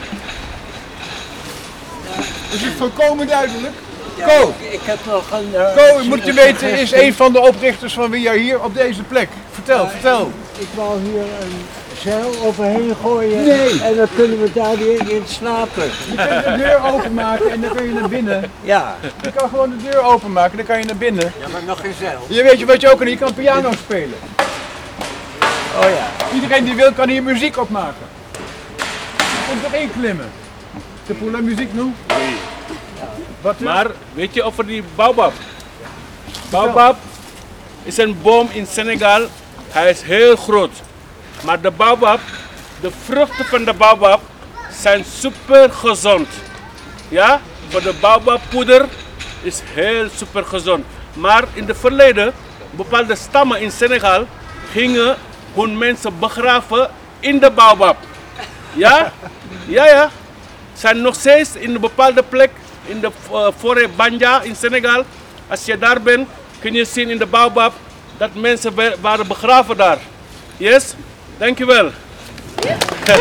Is het volkomen duidelijk? Ja, Ko! Ik, ik heb nog een... Uh, Ko, moet je weten, is een van de oprichters van We Are Here op deze plek. Vertel, uh, vertel. Ik, ik wou hier een zeil overheen gooien. Nee. En dan kunnen we daar weer in slapen. Je kunt de deur openmaken en dan kun je naar binnen. Ja. Je kan gewoon de deur openmaken, dan kan je naar binnen. Ja, maar nog geen zeil. Je weet je wat je ook kan, je kan piano spelen. Oh ja. Iedereen die wil kan hier muziek opmaken. Je kunt erin klimmen. C'est pour la musique, non? Oui. Wat maar weet je over die Baobab? Baobab, is een boom in Senegal. Hij is heel groot. Maar de baobab, de vruchten van de baobab zijn super gezond. Ja, voor de baobabpoeder is heel super gezond. Maar in het verleden, bepaalde stammen in Senegal gingen hun mensen begraven in de baobab. Ja, ja, ja. Zijn nog steeds in een bepaalde plek in de uh, forêt Banja in Senegal. Als je daar bent, kun je zien in de baobab dat mensen be waren begraven daar. Yes, dankjewel. Kijk,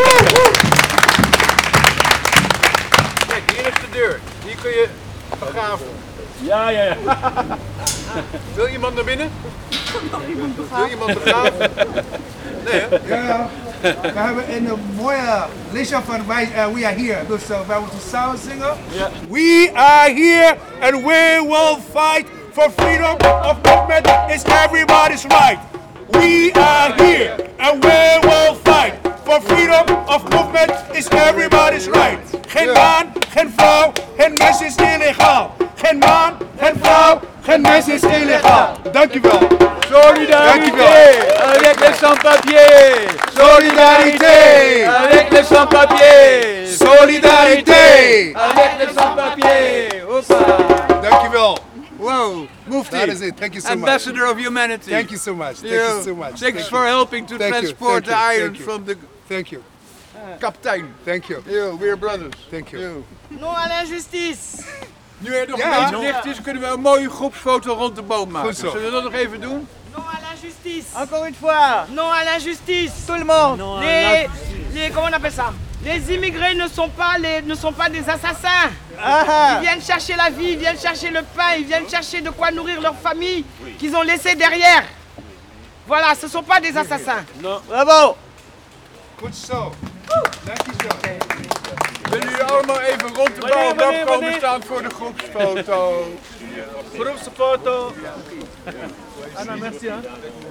hier is de deur. Hier kun je begraven. Ja, ja, ja. Wil iemand naar binnen? Wil iemand begraven? Nee, hè? Ja, we hebben een mooie liedje van wij, uh, We Are Here. Dus uh, wij moeten samen zingen. Ja. We are here and we will fight for freedom of movement. It's everybody's right. We are here and we will fight for freedom of movement. It's everybody's right. Geen man, geen vrouw, geen mens is illegaal. Geen man, geen vrouw, geen mens is illegaal. Dankjewel. Solidarité avec les sans-papiers. Solidarité avec les sans-papiers. Solidarité avec les sans-papiers. Hoppa. Dankjewel. Wow, Mufti. That is it. Thank you so much. Ambassador of Humanity. Thank you so much. Thank you so much. Thanks Thank for you. helping to Thank you. transport Thank the you. iron Thank you. from the Thank you. kapitein. Thank you. Yo, we're brothers. Thank you. Yo. Non à l'injustice. Nu er nog Ja. een beetje licht is, kunnen we een mooie groepsfoto rond de boom maken. Goed zo. Zullen we dat nog even doen? Non à l'injustice. Encore une fois. Non à l'injustice. Tout le monde. Non les, les, comment on appelle ça? Les immigrés ne sont pas, les, ne sont pas des assassins. Ah. Ils viennent chercher la vie, ils viennent chercher le pain, ils viennent chercher de quoi nourrir leur famille qu'ils ont laissé derrière. Voilà, ce ne sont pas des assassins. Non. Bravo. Goed zo. Dankjewel. Willen jullie allemaal even rond de Wanneer, boom wanneer, komen wanneer? staan voor de groepsfoto? Groepsfoto. Anna, merci. Hein.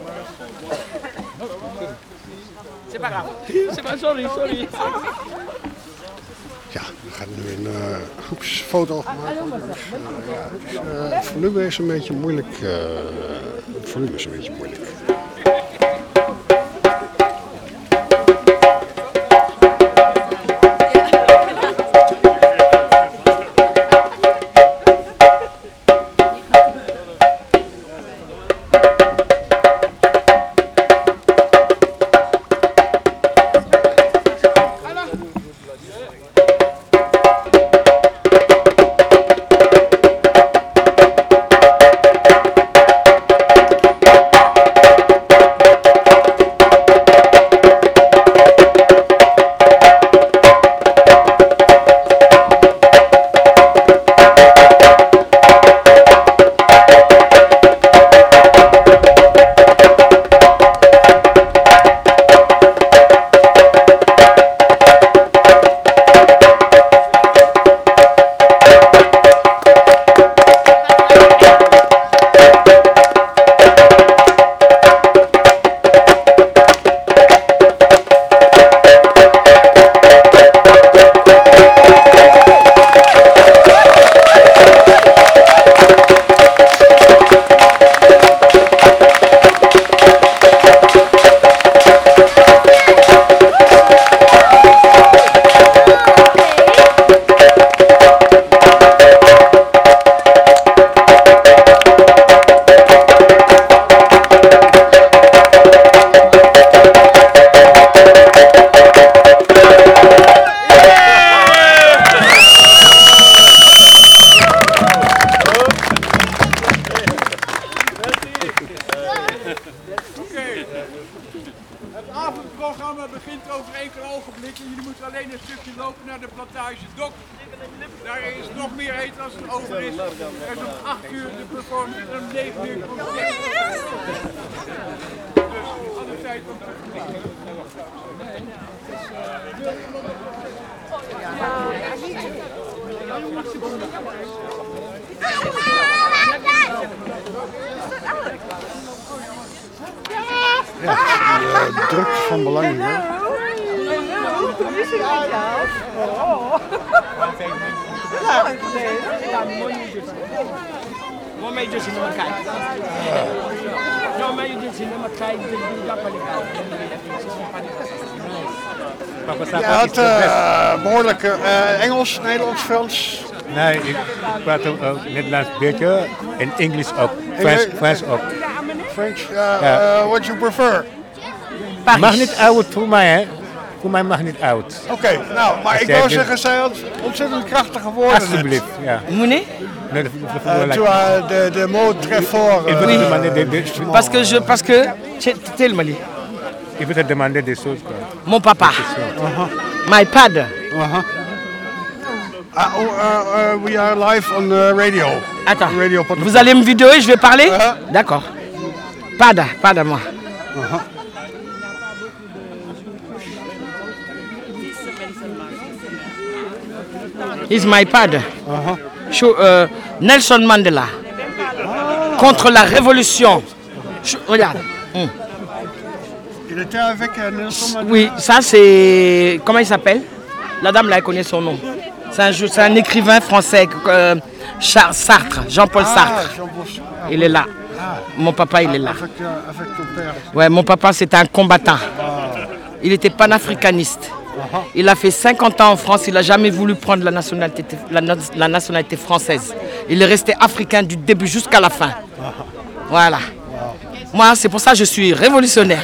C'est pas grave. C'est pas, sorry, sorry. Ja, we gaan nu een uh, groepsfoto maken. Dus, uh, ja, het is, uh, het volume is een beetje moeilijk. Uh, het volume is een beetje moeilijk. plantage Dok. Daar is nog meer eten als het over is. Er is om acht uur de performance en om negen uur komt het. Dus alle tijd om te genieten. Ja, die uh, druk van belang hier. Mooi meisjes in elkaar. Je had uh, behoorlijk uh, Engels, Nederlands, Frans. Nee, ik praat ook uh, Nederlands een beetje en Engels ook. Frans, Frans ook. French, uh, ja. uh, what you prefer? Paris. Mag niet oud voor mij, hè? Voor mij mag niet oud. Oké, okay, nou, maar ik wil zeggen, zij had ontzettend krachtige woorden. Alsjeblieft, ja. Mouni? Nee, uh, tu as de, de mots très forts. Il veut te demander des, des choses. Parce que je, parce que, tellement dit. Il veut te demander des choses, quoi. Mon papa. Uh-huh. My pad. Uh-huh. Uh, uh, uh, we are live on the radio. Attends, radio vous allez me vidéoer, je vais parler? Uh-huh. D'accord. Pada, pada moi. Uh-huh. He's my pad. Uh-huh. Show, uh, Nelson Mandela. Ah. Contre la révolution. Show, regarde. Mm. Il était avec euh, Nelson Mandela? Oui, ça c'est... Comment il s'appelle? La dame là, elle connaît son nom. C'est un, c'est un écrivain français, euh, Charles Sartre, Jean-Paul ah, Sartre. Jean-Paul Sartre. Il est là. Ah. Mon papa, il est là. Avec, euh, avec ton père. Ouais, mon papa, c'était un combattant. Ah. Il était panafricaniste. Uh-huh. Il a fait cinquante ans en France, il n'a jamais voulu prendre la nationalité, la, la nationalité française. Il est resté africain du début jusqu'à la fin. Uh-huh. Voilà. Wow. Moi, c'est pour ça que je suis révolutionnaire.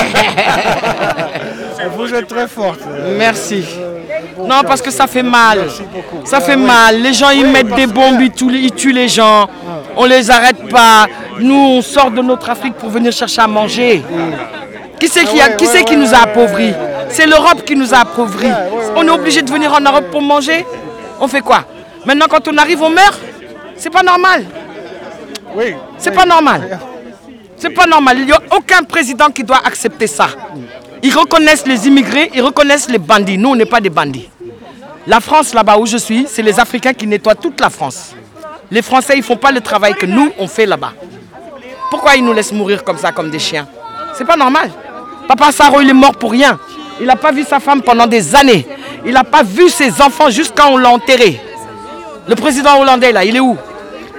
Vous êtes très forte. Merci. Non, parce que ça fait mal. Ça fait mal. Les gens, ils mettent des bombes, ils tuent, ils tuent les gens. On les arrête pas. Nous, on sort de notre Afrique pour venir chercher à manger. Qui c'est qui, a, qui, c'est qui nous a appauvris? C'est l'Europe qui nous a appauvris. On est obligé de venir en Europe pour manger. On fait quoi? Maintenant, quand on arrive, on meurt. C'est pas normal. Oui. C'est pas normal. C'est pas normal. Il n'y a aucun président qui doit accepter ça. Ils reconnaissent les immigrés, ils reconnaissent les bandits. Nous, on n'est pas des bandits. La France, là-bas où je suis, c'est les Africains qui nettoient toute la France. Les Français, ils ne font pas le travail que nous, on fait là-bas. Pourquoi ils nous laissent mourir comme ça, comme des chiens? C'est pas normal. Papa Saro, il est mort pour rien. Il n'a pas vu sa femme pendant des années. Il n'a pas vu ses enfants jusqu'à on l'a enterré. Le président hollandais, là, il est où?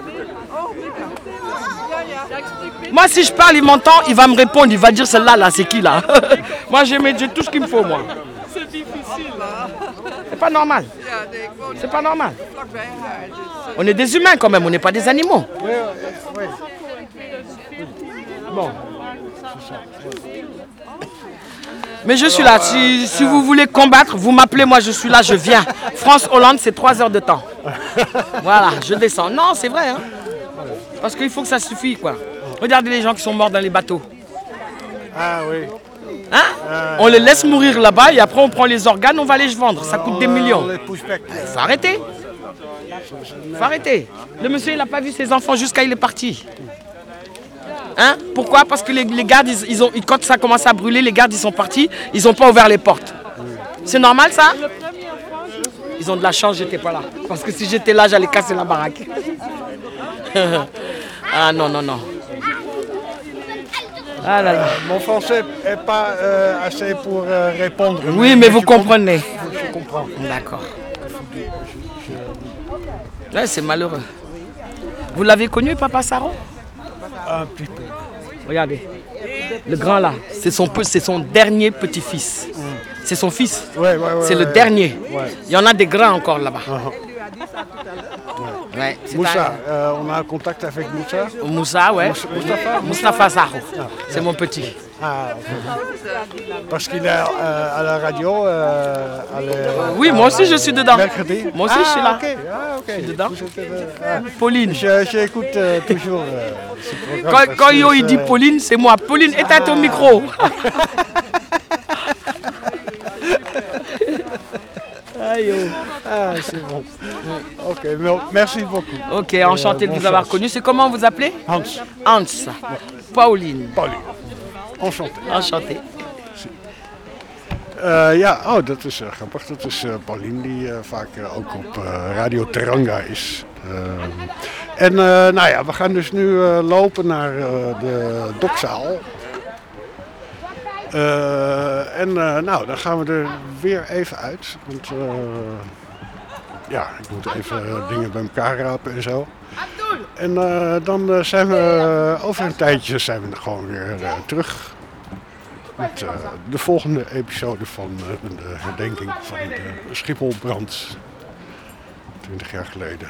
Moi, si je parle, il m'entend, il va me répondre, il va dire celle-là, là, c'est qui, là? Moi, j'ai tout ce qu'il me faut, moi. C'est difficile, là. C'est pas normal. C'est pas normal. On est des humains, quand même, on n'est pas des animaux. Oui, oui. Bon. Mais je suis là. Si, si vous voulez combattre, vous m'appelez, moi je suis là, je viens. France-Hollande, c'est trois heures de temps. Voilà, je descends. Non, c'est vrai, hein. Parce qu'il faut que ça suffise, quoi. Regardez les gens qui sont morts dans les bateaux. Ah oui. Hein? Ah, on les laisse mourir là-bas et après on prend les organes, on va les vendre. Ça coûte des millions. Il faut arrêter. Il faut arrêter. Le monsieur, il n'a pas vu ses enfants jusqu'à il est parti. Hein? Pourquoi? Parce que les, les gardes, ils, ils ont, quand ça commence à brûler, les gardes, ils sont partis, ils n'ont pas ouvert les portes. C'est normal, ça? Ils ont de la chance, j'étais pas là. Parce que si j'étais là, j'allais casser la baraque. Ah non, non, non. Ah là là. Euh, mon français n'est pas euh, assez pour euh, répondre. Oui, mais, mais vous comprenez. Je comprends. D'accord. Ouais, c'est malheureux. Vous l'avez connu, Papa Saro? Un petit peu. Regardez. Le grand là, c'est son, son dernier petit-fils. Mm. C'est son fils. Ouais, ouais, ouais, c'est le ouais, dernier. Ouais. Il y en a des grands encore là-bas. Uh-huh. Ouais, Moussa, un... euh, on a un contact avec Moussa. Moussa, ouais. Moustapha Moustapha Saro. Ah. C'est mon petit. Ah, okay. Parce qu'il est euh, à la radio. Euh, à la, oui, moi aussi je suis dedans. Mercredi. Moi aussi ah, je suis là. Okay. Ah, ok. Je suis dedans. Ah. Pauline. J'écoute euh, toujours euh, ce programme. Quand, quand Yo il dit Pauline, c'est moi. Pauline, éteins ton micro. Ah, c'est bon. Ok, merci beaucoup. Ok, enchanté euh, de bon vous avoir chance. Connu. C'est comment vous appelez? Hans. Hans. Pauline. Pauline. Enchanté. Enchanté. Uh, ja, oh, dat is uh, grappig. Dat is uh, Pauline die uh, vaak uh, ook op uh, Radio Teranga is. Uh, en uh, nou ja, we gaan dus nu uh, lopen naar uh, de dokzaal. Uh, en uh, nou, dan gaan we er weer even uit. Want uh, ja, ik moet even uh, dingen bij elkaar rapen en zo. En uh, dan uh, zijn we uh, over een tijdje zijn we gewoon weer uh, terug met uh, de volgende episode van uh, de herdenking van de Schipholbrand twintig jaar geleden.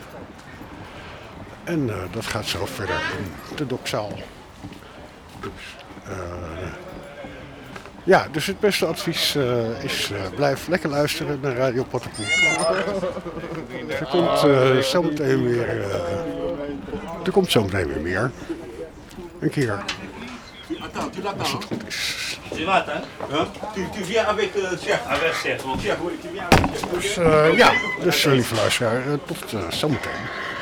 En uh, dat gaat zo verder in de Dokzaal. Dus, uh, ja, dus het beste advies uh, is uh, blijf lekker luisteren naar Radio Pottenpoel. Er komt uh, zometeen weer, uh, er komt zometeen weer meer. Een keer. Als het goed is. Tu vas, hein? Tu, tu viens avec uh, Chef. Avec Chef. Chef, oui, tu viens avec Chef. Dus uh, ja, dus uh, lieve luisteraar, uh, tot uh, zometeen.